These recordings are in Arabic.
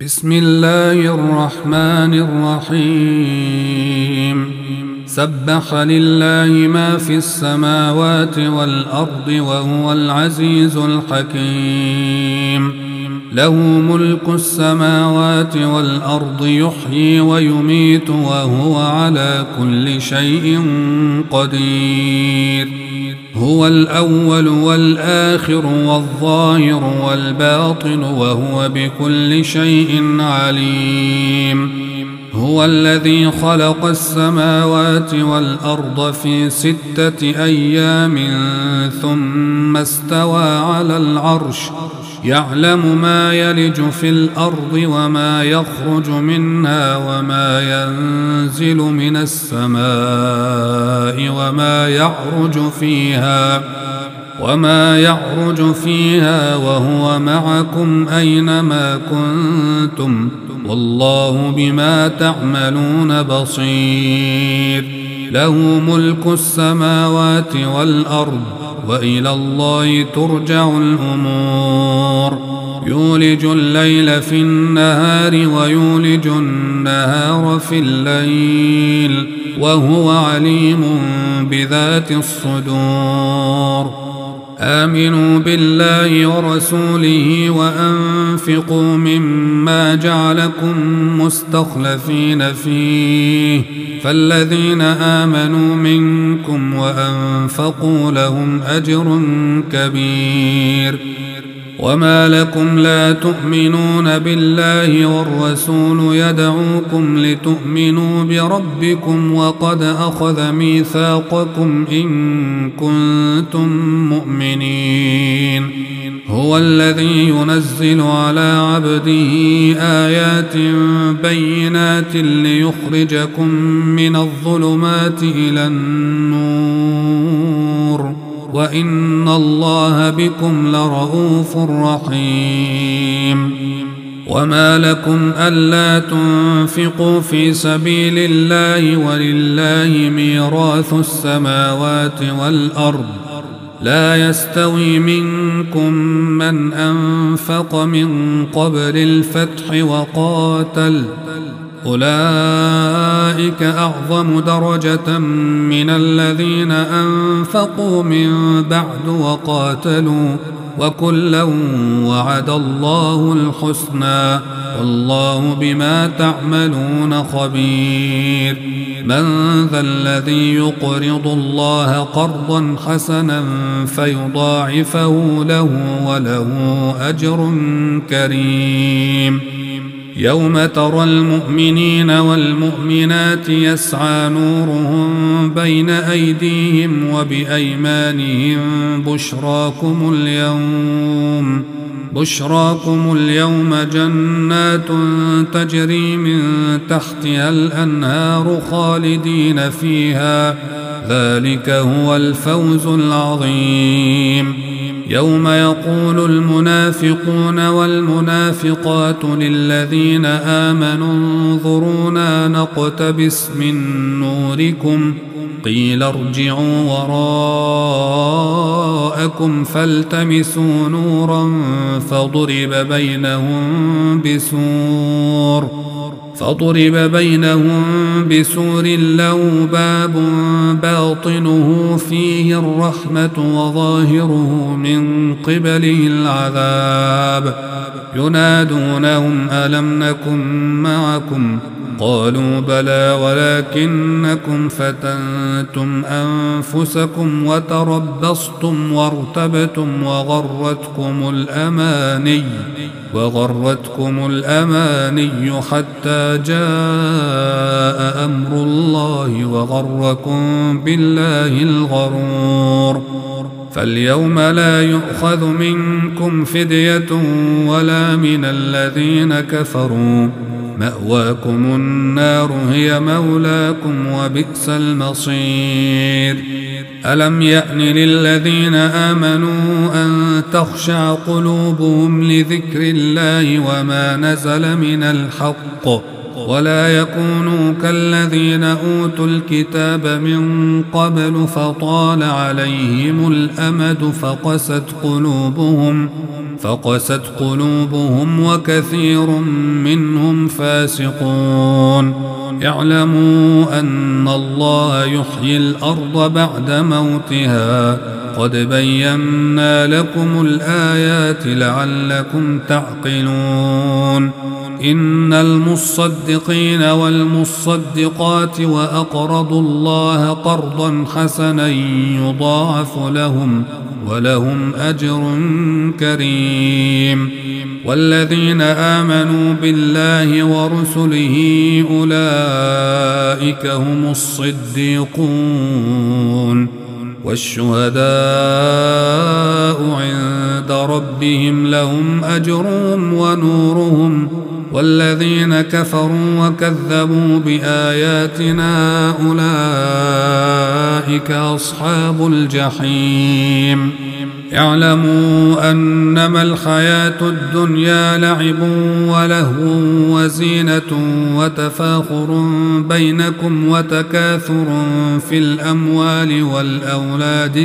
بسم الله الرحمن الرحيم سبح لله ما في السماوات والأرض وهو العزيز الحكيم له ملك السماوات والأرض يحيي ويميت وهو على كل شيء قدير هو الأول والآخر والظاهر والباطن وهو بكل شيء عليم هو الذي خلق السماوات والأرض في 6 أيام ثم استوى على العرش يعلم ما يلج في الأرض وما يخرج منها وما ينزل من السماء وما يعرج فيها وهو معكم أينما كنتم والله بما تعملون بصير له ملك السماوات والأرض وإلى الله ترجع الأمور يولج الليل في النهار ويولج النهار في الليل وهو عليم بذات الصدور آمنوا بالله ورسوله وأنفقوا مما جعلكم مستخلفين فيه فالذين آمنوا منكم وأنفقوا لهم أجر كبير وما لكم لا تؤمنون بالله والرسول يدعوكم لتؤمنوا بربكم وقد أخذ ميثاقكم إن كنتم مؤمنين هو الذي ينزل على عبده آيات بينات ليخرجكم من الظلمات إلى النور وإن الله بكم لرؤوف رحيم وما لكم ألا تنفقوا في سبيل الله ولله ميراث السماوات والأرض لا يستوي منكم من أنفق من قبل الفتح وقاتل أولئك أعظم درجة من الذين أنفقوا من بعد وقاتلوا وكلا وعد الله الحسنى والله بما تعملون خبير من ذا الذي يقرض الله قرضا حسنا فيضاعفه له وله أجر كريم يوم ترى المؤمنين والمؤمنات يسعى نورهم بين أيديهم وبأيمانهم بشراكم اليوم جنات تجري من تحتها الأنهار خالدين فيها ذلك هو الفوز العظيم يوم يقول المنافقون والمنافقات للذين آمنوا انظرونا نقتبس من نوركم قيل ارجعوا وراءكم فالتمسوا نورا فضرب بينهم بسور له باب باطنه فيه الرحمة وظاهره من قبله العذاب ينادونهم ألم نكن معكم قالوا بلى ولكنكم فتنتم أنفسكم وتربصتم وارتبتم وغرتكم الأماني حتى جاء أمر الله وغركم بالله الغرور فاليوم لا يؤخذ منكم فدية ولا من الذين كفروا مأواكم النار هي مولاكم وبئس المصير ألم يأن للذين آمنوا أن تخشع قلوبهم لذكر الله وما نزل من الحق ولا يكونوا كالذين أوتوا الكتاب من قبل فطال عليهم الأمد فقست قلوبهم وكثير منهم فاسقون. اعلموا أن الله يحيي الأرض بعد موتها قد بينا لكم الآيات لعلكم تعقلون. إن المصدقين والمصدقات وأقرضوا الله قرضا حسنا يضاعف لهم ولهم أجر كريم. والذين آمنوا بالله ورسله أولئك هم الصديقون والشهداء عند ربهم لهم أجرهم ونورهم. والذين كفروا وكذبوا بآياتنا أولئك أصحاب الجحيم. اعلموا أنما الحياة الدنيا لعب ولهو وزينة وتفاخر بينكم وتكاثر في الأموال والأولاد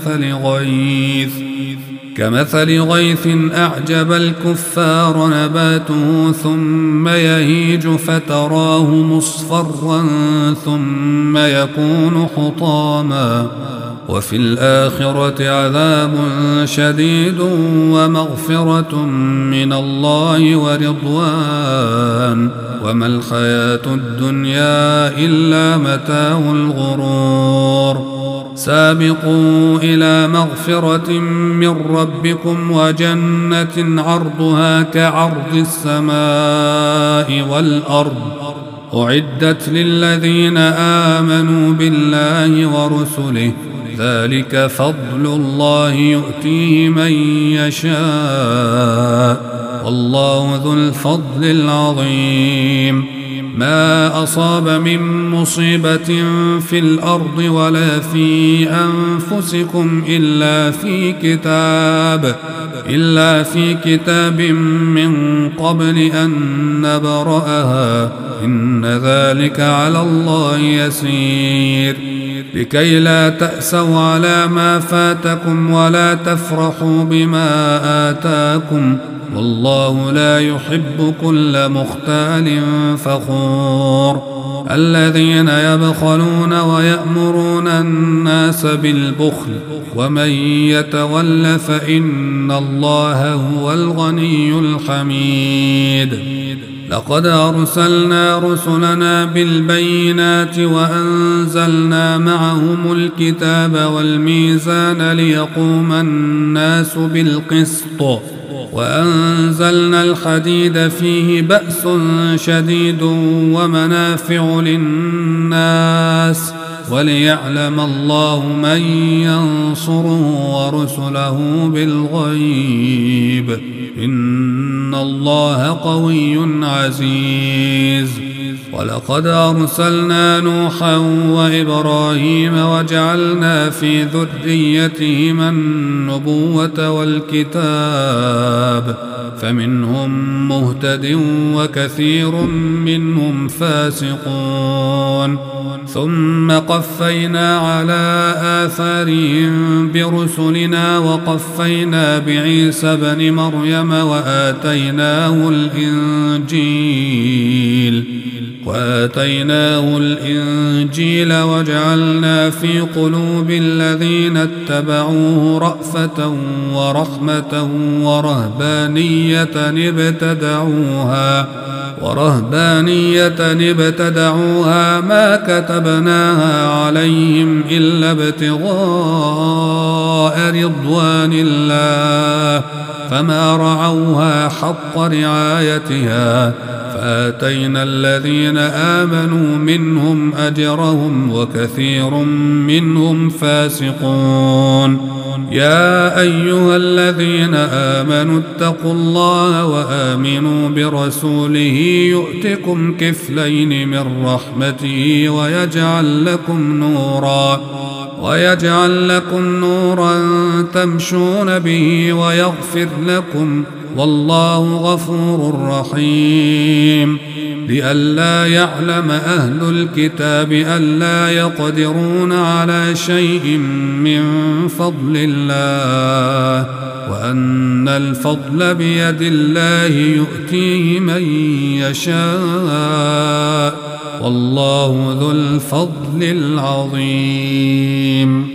كمثل غيث أعجب الكفار نباته ثم يهيج فتراه مصفرا ثم يكون حطاما وفي الآخرة عذاب شديد ومغفرة من الله ورضوان وما الحياة الدنيا إلا متاع الغرور. سابقوا إلى مغفرة من ربكم وجنة عرضها كعرض السماء والأرض أعدت للذين آمنوا بالله ورسله ذلك فضل الله يؤتيه من يشاء والله ذو الفضل العظيم. ما أصاب من مصيبة في الأرض ولا في أنفسكم إلا في كتاب من قبل أن نبرأها إن ذلك على الله يسير. لكي لا تأسوا على ما فاتكم ولا تفرحوا بما آتاكم والله لا يحب كل مختال فخور. الذين يبخلون ويأمرون الناس بالبخل ومن يتول فإن الله هو الغني الحميد. لقد أرسلنا رسلنا بالبينات وأنزلنا معهم الكتاب والميزان ليقوم الناس بالقسط وأنزلنا الحديد فيه بأس شديد ومنافع للناس وليعلم الله من ينصره ورسله بالغيب إن الله قوي عزيز. ولقد أرسلنا نوحا وإبراهيم وجعلنا في ذريتهما النبوة والكتاب فمنهم مهتد وكثير منهم فاسقون. ثم قفينا على آثارهم برسلنا وقفينا بعيسى بن مريم وآتيناه الإنجيل وجعلنا في قلوب الذين اتبعوه رأفة ورحمة ورهبانية ابتدعوها ما كتبناها عليهم إلا ابتغاء رضوان الله فما رعوها حق رعايتها فآتينا الذين آمنوا منهم أجرهم وكثير منهم فاسقون. يا أيها الذين آمنوا اتقوا الله وآمنوا برسوله يؤتكم كفلين من رحمته ويجعل لكم نورا تمشون به ويغفر لكم والله غفور رحيم. لئلا يعلم أهل الكتاب ألا يقدرون على شيء من فضل الله وأن الفضل بيد الله يؤتيه من يشاء والله ذو الفضل العظيم.